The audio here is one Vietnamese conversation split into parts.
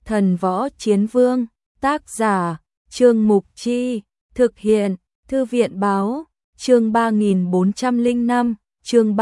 Thần Võ Chiến Vương, tác giả, Trương Mục Chi, thực hiện, Thư viện Báo, chương 3405, chương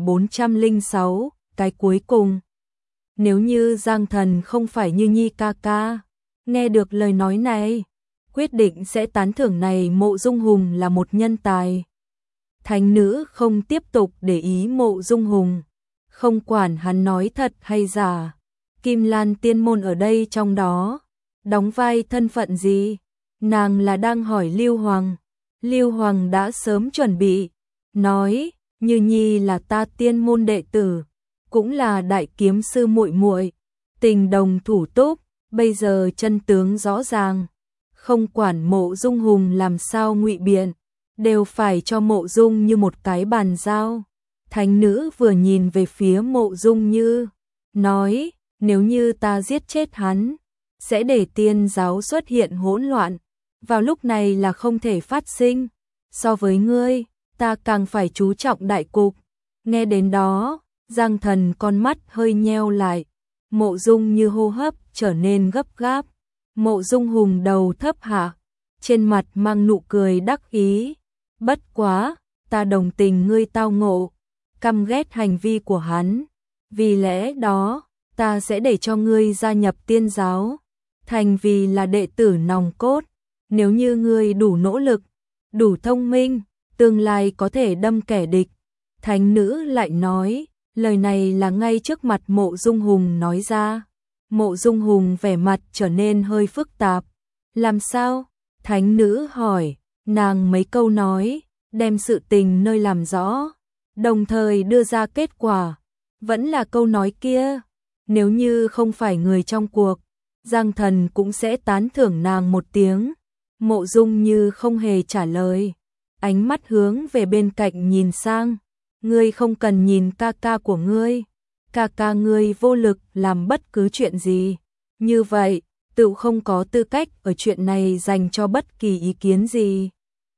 3406, cái cuối cùng. Nếu như Giang Thần không phải Như Nhi ca ca, nghe được lời nói này, quyết định sẽ tán thưởng này Mộ Dung Hùng là một nhân tài. Thánh nữ không tiếp tục để ý Mộ Dung Hùng, không quản hắn nói thật hay giả. Kim Lan tiên môn ở đây trong đó, đóng vai thân phận gì? Nàng là đang hỏi Lưu Hoàng. Lưu Hoàng đã sớm chuẩn bị, nói, Như Nhi là ta tiên môn đệ tử, cũng là đại kiếm sư muội muội, tình đồng thủ túc, bây giờ chân tướng rõ ràng, không quản Mộ Dung Hùng làm sao ngụy biện, đều phải cho Mộ Dung Như một cái bàn giao. Thánh nữ vừa nhìn về phía Mộ Dung Như, nói, nếu như ta giết chết hắn, sẽ để tiên giáo xuất hiện hỗn loạn, vào lúc này là không thể phát sinh. So với ngươi, ta càng phải chú trọng đại cục. Nghe đến đó, Giang Thần con mắt hơi nheo lại, Mộ Dung Như hô hấp trở nên gấp gáp. Mộ Dung Hùng đầu thấp hạ, trên mặt mang nụ cười đắc ý. Bất quá, ta đồng tình ngươi tao ngộ, căm ghét hành vi của hắn. Vì lẽ đó, ta sẽ để cho ngươi gia nhập tiên giáo, thành vì là đệ tử nòng cốt. Nếu như ngươi đủ nỗ lực, đủ thông minh, tương lai có thể đâm kẻ địch. Thánh nữ lại nói, lời này là ngay trước mặt Mộ Dung Hùng nói ra. Mộ Dung Hùng vẻ mặt trở nên hơi phức tạp. Làm sao? Thánh nữ hỏi, nàng mấy câu nói, đem sự tình nơi làm rõ, đồng thời đưa ra kết quả. Vẫn là câu nói kia, nếu như không phải người trong cuộc, Giang Thần cũng sẽ tán thưởng nàng một tiếng. Mộ Dung Như không hề trả lời, ánh mắt hướng về bên cạnh nhìn sang. Ngươi không cần nhìn ca ca của ngươi, ca ca ngươi vô lực làm bất cứ chuyện gì, như vậy, tự không có tư cách ở chuyện này dành cho bất kỳ ý kiến gì.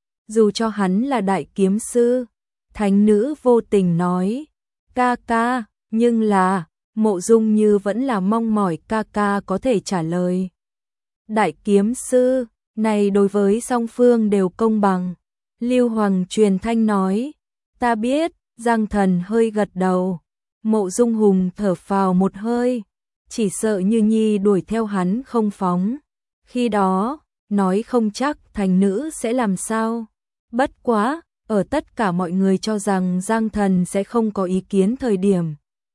Dù cho hắn là đại kiếm sư, thánh nữ vô tình nói, ca ca, nhưng là, Mộ Dung Như vẫn là mong mỏi ca ca có thể trả lời. Đại kiếm sư, này đối với song phương đều công bằng. Lưu Hoàng truyền thanh nói, ta biết. Giang Thần hơi gật đầu. Mộ Dung Hùng thở phào một hơi, chỉ sợ Như Nhi đuổi theo hắn không phóng. Khi đó, nói không chắc thành nữ sẽ làm sao. Bất quá, ở tất cả mọi người cho rằng Giang Thần sẽ không có ý kiến thời điểm.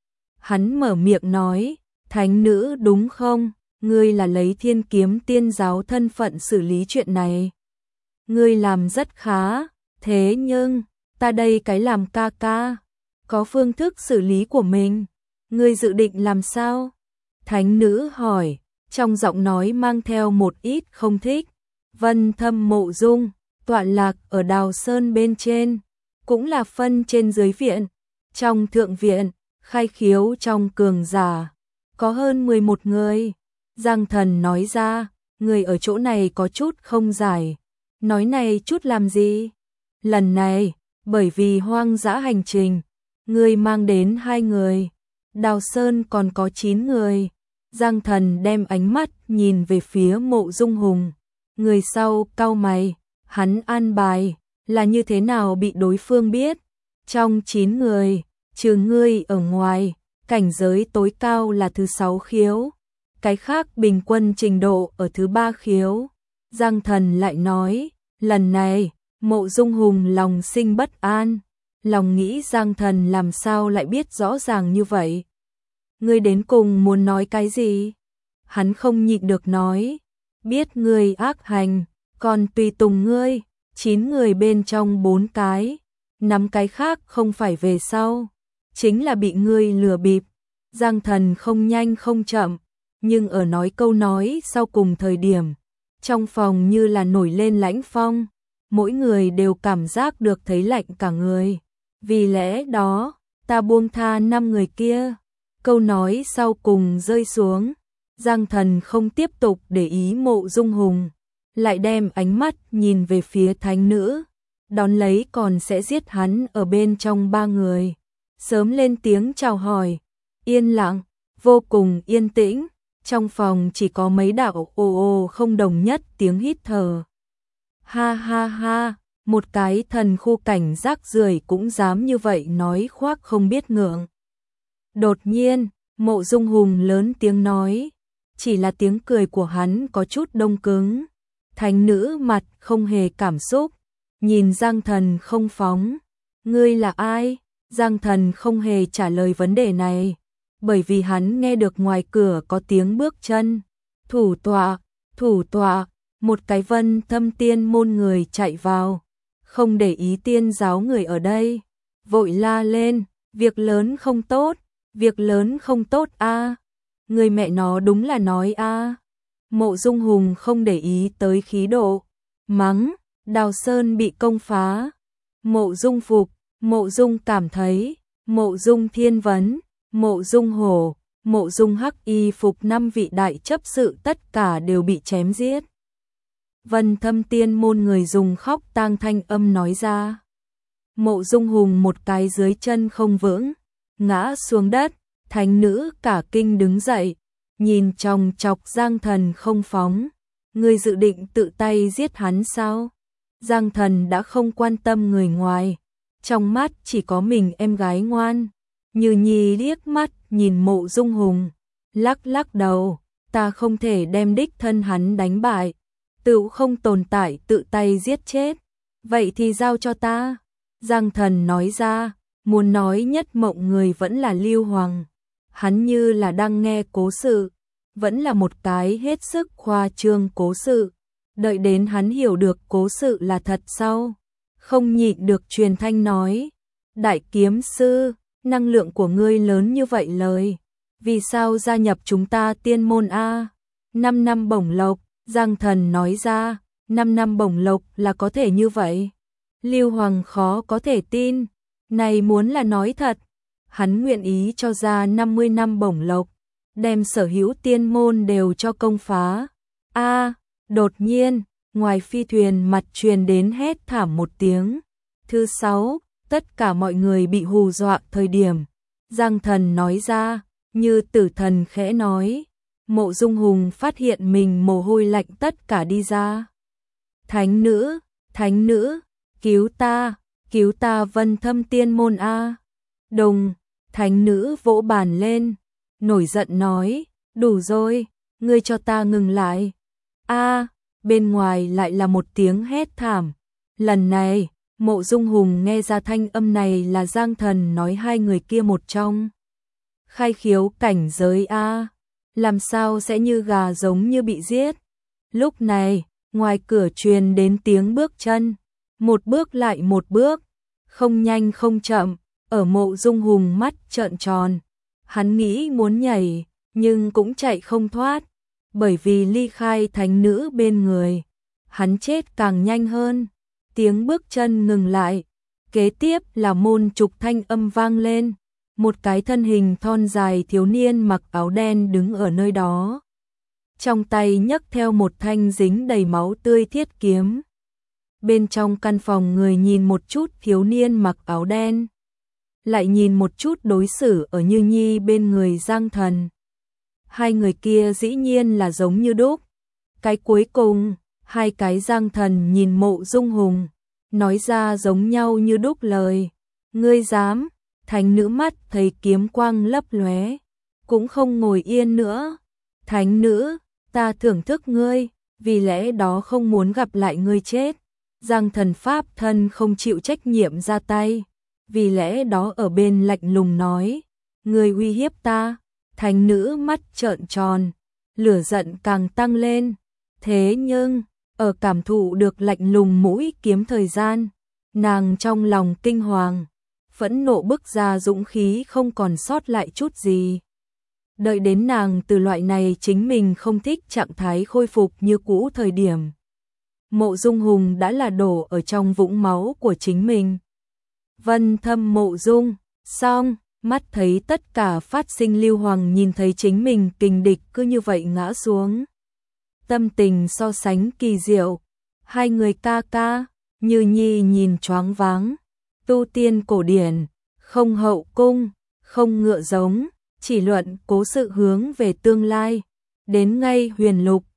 Hắn mở miệng nói, thánh nữ đúng không? Ngươi là lấy Thiên Kiếm tiên giáo thân phận xử lý chuyện này. Ngươi làm rất khá, thế nhưng, ta đây cái làm ca ca, có phương thức xử lý của mình. Ngươi dự định làm sao? Thánh nữ hỏi, trong giọng nói mang theo một ít không thích. Vân Thâm Mộ Dung, tọa lạc ở Đào Sơn bên trên, cũng là phân trên dưới viện. Trong thượng viện, khai khiếu trong cường giả, có hơn 11 người. Giang Thần nói ra, người ở chỗ này có chút không giải. Nói này chút làm gì? Lần này, bởi vì hoang dã hành trình, ngươi mang đến 2 người, Đào Sơn còn có 9 người. Giang Thần đem ánh mắt nhìn về phía Mộ Dung Hùng. Người sau cau mày, hắn an bài, là như thế nào bị đối phương biết. Trong 9 người, trừ ngươi ở ngoài, cảnh giới tối cao là thứ 6 khiếu. Cái khác bình quân trình độ ở thứ 3 khiếu. Giang Thần lại nói, lần này, Mộ Dung Hùng lòng sinh bất an, lòng nghĩ Giang Thần làm sao lại biết rõ ràng như vậy. Ngươi đến cùng muốn nói cái gì? Hắn không nhịn được nói, biết ngươi ác hành, còn tùy tùng ngươi, 9 người bên trong 4 cái, 5 cái khác không phải về sau, chính là bị ngươi lừa bịp. Giang Thần không nhanh không chậm, nhưng ở nói câu nói sau cùng thời điểm, trong phòng như là nổi lên lãnh phong. Mỗi người đều cảm giác được thấy lạnh cả người. Vì lẽ đó, ta buông tha 5 người kia. Câu nói sau cùng rơi xuống. Giang Thần không tiếp tục để ý Mộ Dung Hùng, lại đem ánh mắt nhìn về phía thánh nữ. Đón lấy còn sẽ giết hắn ở bên trong 3 người. Sớm lên tiếng chào hỏi. Yên lặng, vô cùng yên tĩnh. Trong phòng chỉ có mấy đạo ồ ồ không đồng nhất tiếng hít thở. Ha ha ha, một cái thần khu cảnh rác rưởi cũng dám như vậy nói khoác không biết ngượng. Đột nhiên, Mộ Dung Hùng lớn tiếng nói, chỉ là tiếng cười của hắn có chút đông cứng. Thánh nữ mặt không hề cảm xúc, nhìn Giang Thần không phóng. Ngươi là ai? Giang Thần không hề trả lời vấn đề này, bởi vì hắn nghe được ngoài cửa có tiếng bước chân. Thủ tọa, một cái Vân Thâm Tiên môn người chạy vào, không để ý tiên giáo người ở đây, vội la lên, việc lớn không tốt, việc lớn không tốt a. Người mẹ nó đúng là nói a. Mộ Dung Hùng không để ý tới khí độ, mắng, Đào Sơn bị công phá. Mộ Dung Phục, Mộ Dung cảm thấy, Mộ Dung Thiên Vấn, Mộ Dung Hổ, Mộ Dung Hắc Y Phục 5 vị đại chấp sự tất cả đều bị chém giết. Vân Thâm Tiên môn người dùng khóc tang thanh âm nói ra. Mộ Dung Hùng một cái dưới chân không vững, ngã xuống đất, thánh nữ cả kinh đứng dậy, nhìn chòng chọc Giang Thần không phóng. Ngươi dự định tự tay giết hắn sao? Giang Thần đã không quan tâm người ngoài, trong mắt chỉ có mình em gái ngoan. Như Nhi liếc mắt nhìn Mộ Dung Hùng, lắc lắc đầu, ta không thể đem đích thân hắn đánh bại, tựu không tồn tại tự tay giết chết, vậy thì giao cho ta. Giang Thần nói ra, muốn nói nhất mộng người vẫn là Lưu Hoàng, hắn như là đang nghe cố sự, vẫn là một cái hết sức khoa trương cố sự, đợi đến hắn hiểu được cố sự là thật sau, không nhịn được truyền thanh nói, đại kiếm sư, năng lượng của ngươi lớn như vậy lời, vì sao gia nhập chúng ta tiên môn a? 5 năm bổng lộc, Giang Thần nói ra, 5 năm bổng lộc là có thể như vậy. Lưu Hoàng khó có thể tin, này muốn là nói thật, hắn nguyện ý cho ra 50 năm bổng lộc, đem sở hữu tiên môn đều cho công phá. A, đột nhiên, ngoài phi thuyền mặt truyền đến hét thảm một tiếng. Thứ 6, tất cả mọi người bị hù dọa thời điểm. Giang Thần nói ra, như tử thần khẽ nói. Mộ Dung Hùng phát hiện mình mồ hôi lạnh tất cả đi ra. Thánh nữ, cứu ta Vân Thâm Tiên môn a. Đồng, thánh nữ vỗ bàn lên, nổi giận nói, đủ rồi, ngươi cho ta ngừng lại. A, bên ngoài lại là một tiếng hét thảm. Lần này, Mộ Dung Hùng nghe ra thanh âm này là Giang Thần nói hai người kia một trong. Khai khiếu cảnh giới a, làm sao sẽ như gà giống như bị giết. Lúc này, ngoài cửa truyền đến tiếng bước chân, một bước lại một bước, không nhanh không chậm, ở Mộ Dung Hùng mắt trợn tròn. Hắn nghĩ muốn nhảy, nhưng cũng chạy không thoát, bởi vì ly khai thánh nữ bên người, hắn chết càng nhanh hơn. Tiếng bước chân ngừng lại, kế tiếp là môn trục thanh âm vang lên, một cái thân hình thon dài thiếu niên mặc áo đen đứng ở nơi đó. Trong tay nhấc theo một thanh dính đầy máu tươi thiết kiếm. Bên trong căn phòng người nhìn một chút thiếu niên mặc áo đen, lại nhìn một chút đối xử ở Như Nhi bên người Giang Thần. Hai người kia dĩ nhiên là giống như đúc. Cái cuối cùng, hai cái Giang Thần nhìn Mộ Dung Hùng, nói ra giống nhau như đúc lời. Ngươi dám? Thánh nữ mắt thấy kiếm quang lấp lóe, cũng không ngồi yên nữa. Thánh nữ, ta thưởng thức ngươi, vì lẽ đó không muốn gặp lại ngươi chết. Giang Thần pháp thân không chịu trách nhiệm ra tay, vì lẽ đó ở bên lạnh lùng nói, ngươi uy hiếp ta. Thánh nữ mắt trợn tròn, lửa giận càng tăng lên. Thế nhưng, ở cảm thụ được lạnh lùng mũi kiếm thời gian, nàng trong lòng kinh hoàng, phẫn nộ bức ra dũng khí không còn sót lại chút gì. Đợi đến nàng từ loại này chính mình không thích trạng thái khôi phục như cũ thời điểm, Mộ Dung Hùng đã là đổ ở trong vũng máu của chính mình. Vân Thâm Mộ Dung, xong, mắt thấy tất cả phát sinh. Lưu Hoàng nhìn thấy chính mình kình địch cứ như vậy ngã xuống. Tâm tình so sánh kỳ diệu, hai người ca ca, Như Nhi nhìn choáng váng. Tu tiên cổ điển, không hậu cung, không ngựa giống, chỉ luận cố sự hướng về tương lai. đến ngay huyền lục.